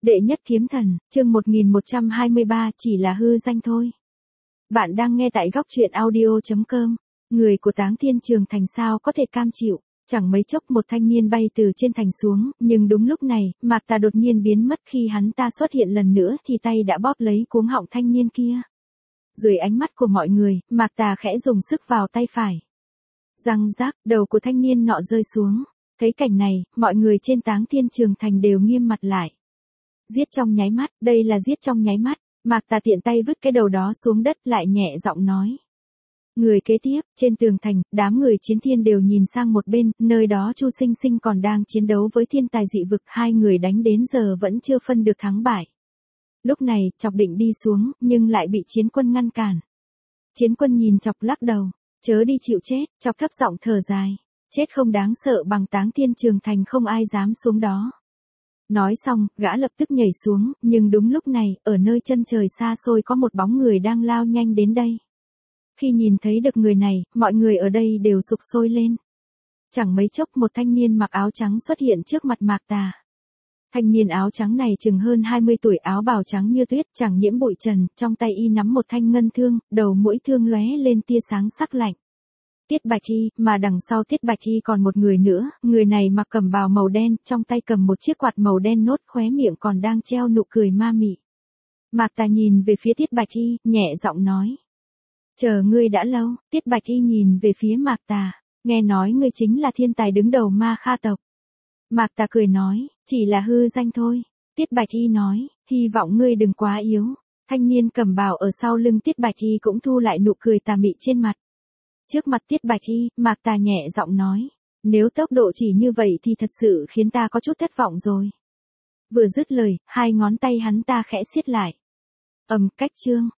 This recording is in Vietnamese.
Đệ nhất kiếm thần, chương 1123 chỉ là hư danh thôi. Bạn đang nghe tại góc truyện audio.com. Người của Táng Thiên Trường Thành sao có thể cam chịu. Chẳng mấy chốc một thanh niên bay từ trên thành xuống, nhưng đúng lúc này, Mạc Tà đột nhiên biến mất. Khi hắn ta xuất hiện lần nữa thì tay đã bóp lấy cuống họng thanh niên kia. Dưới ánh mắt của mọi người, Mạc Tà khẽ dùng sức vào tay phải. Răng rác, đầu của thanh niên nọ rơi xuống. Thấy cảnh này, mọi người trên Táng Thiên Trường Thành đều nghiêm mặt lại. Giết trong nháy mắt, đây là giết trong nháy mắt. Mạc Tà tiện tay vứt cái đầu đó xuống đất, lại nhẹ giọng nói. Người kế tiếp, trên tường thành, đám người chiến thiên đều nhìn sang một bên, nơi đó Chu Sinh Sinh còn đang chiến đấu với thiên tài dị vực, hai người đánh đến giờ vẫn chưa phân được thắng bại. Lúc này, Chọc định đi xuống, nhưng lại bị chiến quân ngăn cản. Chiến quân nhìn Chọc lắc đầu, chớ đi chịu chết, Chọc thấp giọng thở dài. Chết không đáng sợ bằng Táng Thiên Trường Thành, không ai dám xuống đó. Nói xong, gã lập tức nhảy xuống, nhưng đúng lúc này, ở nơi chân trời xa xôi có một bóng người đang lao nhanh đến đây. Khi nhìn thấy được người này, mọi người ở đây đều sục sôi lên. Chẳng mấy chốc một thanh niên mặc áo trắng xuất hiện trước mặt Mạc Tà. Thanh niên áo trắng này chừng hơn 20 tuổi, áo bào trắng như tuyết, chẳng nhiễm bụi trần, trong tay y nắm một thanh ngân thương, đầu mũi thương lóe lên tia sáng sắc lạnh. Tiết Bạch Y, mà đằng sau Tiết Bạch Y còn một người nữa, người này mặc cẩm bào màu đen, trong tay cầm một chiếc quạt màu đen nốt, khóe miệng còn đang treo nụ cười ma mị. Mạc Tà nhìn về phía Tiết Bạch Y, nhẹ giọng nói. Chờ ngươi đã lâu. Tiết Bạch Y nhìn về phía Mạc Tà, nghe nói ngươi chính là thiên tài đứng đầu Ma Kha tộc. Mạc Tà cười nói, chỉ là hư danh thôi. Tiết Bạch Y nói, hy vọng ngươi đừng quá yếu. Thanh niên cẩm bào ở sau lưng Tiết Bạch Y cũng thu lại nụ cười tà mị trên mặt. Trước mặt Tiết Bạch Y, Mạc Tà nhẹ giọng nói, nếu tốc độ chỉ như vậy thì thật sự khiến ta có chút thất vọng rồi. Vừa dứt lời, hai ngón tay hắn ta khẽ siết lại. Cách chương,